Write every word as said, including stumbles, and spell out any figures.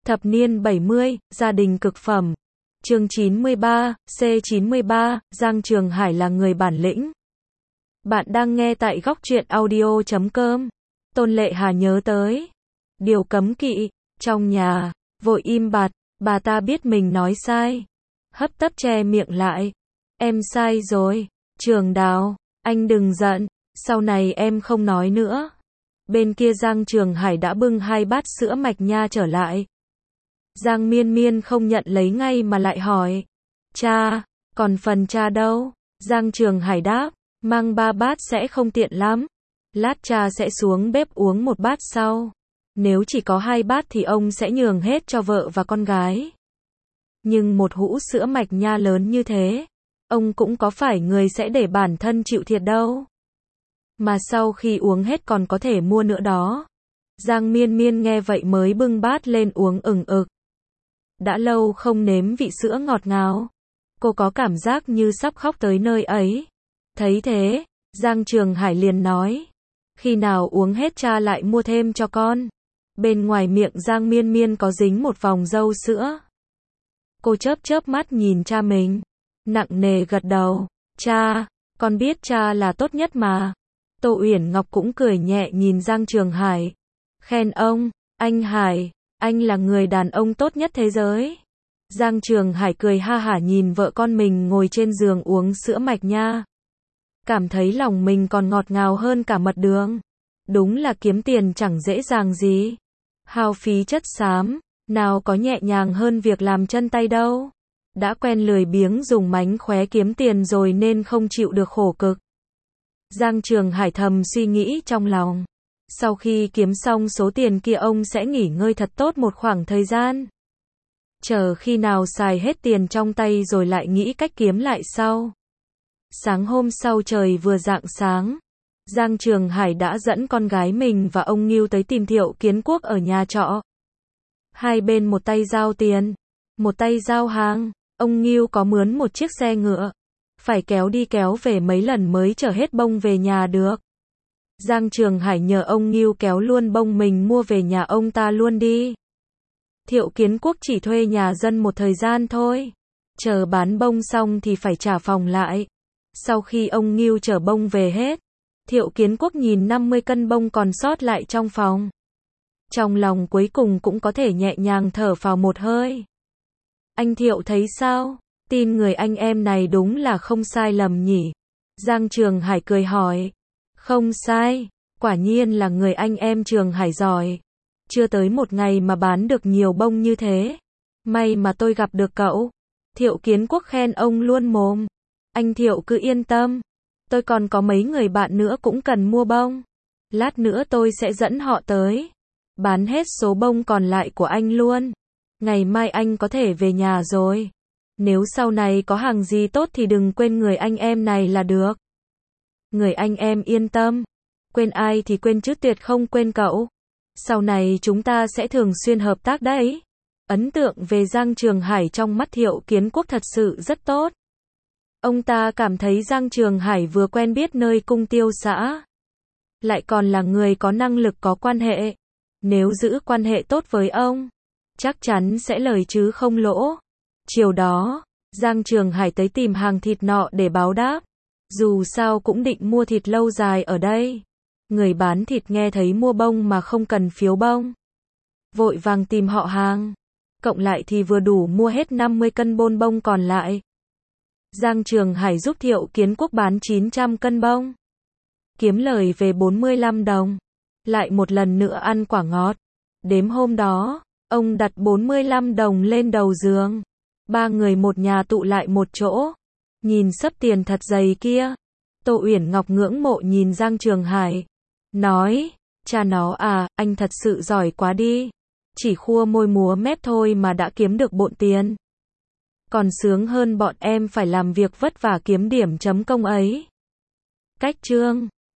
Thập niên bảy mươi, gia đình cực phẩm. Chương chín mươi ba, C chín mươi ba, Giang Trường Hải là người bản lĩnh. Bạn đang nghe tại góc truyện audio chấm com. Tôn Lệ Hà nhớ tới điều cấm kỵ, trong nhà, vội im bặt, bà ta biết mình nói sai. Hấp tấp che miệng lại. Em sai rồi, Trường Đào, anh đừng giận, sau này em không nói nữa. Bên kia Giang Trường Hải đã bưng hai bát sữa mạch nha trở lại. Giang Miên Miên không nhận lấy ngay mà lại hỏi. Cha, còn phần cha đâu? Giang Trường Hải đáp, mang ba bát sẽ không tiện lắm. Lát cha sẽ xuống bếp uống một bát sau. Nếu chỉ có hai bát thì ông sẽ nhường hết cho vợ và con gái. Nhưng một hũ sữa mạch nha lớn như thế, ông cũng có phải người sẽ để bản thân chịu thiệt đâu. Mà sau khi uống hết còn có thể mua nữa đó. Giang Miên Miên nghe vậy mới bưng bát lên uống ừng ực. Đã lâu không nếm vị sữa ngọt ngào. Cô có cảm giác như sắp khóc tới nơi ấy. Thấy thế, Giang Trường Hải liền nói. Khi nào uống hết cha lại mua thêm cho con. Bên ngoài miệng Giang Miên Miên có dính một vòng dâu sữa. Cô chớp chớp mắt nhìn cha mình. Nặng nề gật đầu. Cha, con biết cha là tốt nhất mà. Tô Uyển Ngọc cũng cười nhẹ nhìn Giang Trường Hải. Khen ông, anh Hải, anh là người đàn ông tốt nhất thế giới. Giang Trường Hải cười ha hả nhìn vợ con mình ngồi trên giường uống sữa mạch nha. Cảm thấy lòng mình còn ngọt ngào hơn cả mật đường. Đúng là kiếm tiền chẳng dễ dàng gì. Hao phí chất xám, nào có nhẹ nhàng hơn việc làm chân tay đâu. Đã quen lười biếng dùng mánh khóe kiếm tiền rồi nên không chịu được khổ cực. Giang Trường Hải thầm suy nghĩ trong lòng. Sau khi kiếm xong số tiền kia ông sẽ nghỉ ngơi thật tốt một khoảng thời gian. Chờ khi nào xài hết tiền trong tay rồi lại nghĩ cách kiếm lại sau. Sáng hôm sau trời vừa rạng sáng, Giang Trường Hải đã dẫn con gái mình và ông Ngưu tới tìm Thiệu Kiến Quốc ở nhà trọ. Hai bên một tay giao tiền, một tay giao hàng. Ông Ngưu có mướn một chiếc xe ngựa. Phải kéo đi kéo về mấy lần mới chở hết bông về nhà được. Giang Trường Hải nhờ ông Ngưu kéo luôn bông mình mua về nhà ông ta luôn đi. Thiệu Kiến Quốc chỉ thuê nhà dân một thời gian thôi. Chờ bán bông xong thì phải trả phòng lại. Sau khi ông Ngưu chở bông về hết, Thiệu Kiến Quốc nhìn năm mươi cân bông còn sót lại trong phòng. Trong lòng cuối cùng cũng có thể nhẹ nhàng thở phào một hơi. Anh Thiệu thấy sao? Tin người anh em này đúng là không sai lầm nhỉ? Giang Trường Hải cười hỏi. Không sai, quả nhiên là người anh em Trường Hải giỏi. Chưa tới một ngày mà bán được nhiều bông như thế. May mà tôi gặp được cậu. Thiệu Kiến Quốc khen ông luôn mồm. Anh Thiệu cứ yên tâm. Tôi còn có mấy người bạn nữa cũng cần mua bông. Lát nữa tôi sẽ dẫn họ tới. Bán hết số bông còn lại của anh luôn. Ngày mai anh có thể về nhà rồi. Nếu sau này có hàng gì tốt thì đừng quên người anh em này là được. Người anh em yên tâm. Quên ai thì quên chứ tuyệt không quên cậu. Sau này chúng ta sẽ thường xuyên hợp tác đấy. Ấn tượng về Giang Trường Hải trong mắt Thiệu Kiến Quốc thật sự rất tốt. Ông ta cảm thấy Giang Trường Hải vừa quen biết nơi cung tiêu xã. Lại còn là người có năng lực có quan hệ. Nếu giữ quan hệ tốt với ông, chắc chắn sẽ lời chứ không lỗ. Chiều đó, Giang Trường Hải tới tìm hàng thịt nọ để báo đáp. Dù sao cũng định mua thịt lâu dài ở đây. Người bán thịt nghe thấy mua bông mà không cần phiếu bông. Vội vàng tìm họ hàng. Cộng lại thì vừa đủ mua hết năm mươi cân bôn bông còn lại. Giang Trường Hải giúp Thiệu Kiến Quốc bán chín trăm cân bông. Kiếm lời về bốn mươi lăm đồng. Lại một lần nữa ăn quả ngọt. Đếm hôm đó, ông đặt bốn mươi lăm đồng lên đầu giường. Ba người một nhà tụ lại một chỗ. Nhìn xấp tiền thật dày kia. Tô Uyển Ngọc ngưỡng mộ nhìn Giang Trường Hải. Nói, cha nó à, anh thật sự giỏi quá đi. Chỉ khua môi múa mép thôi mà đã kiếm được bộn tiền. Còn sướng hơn bọn em phải làm việc vất vả kiếm điểm chấm công ấy. Cách chương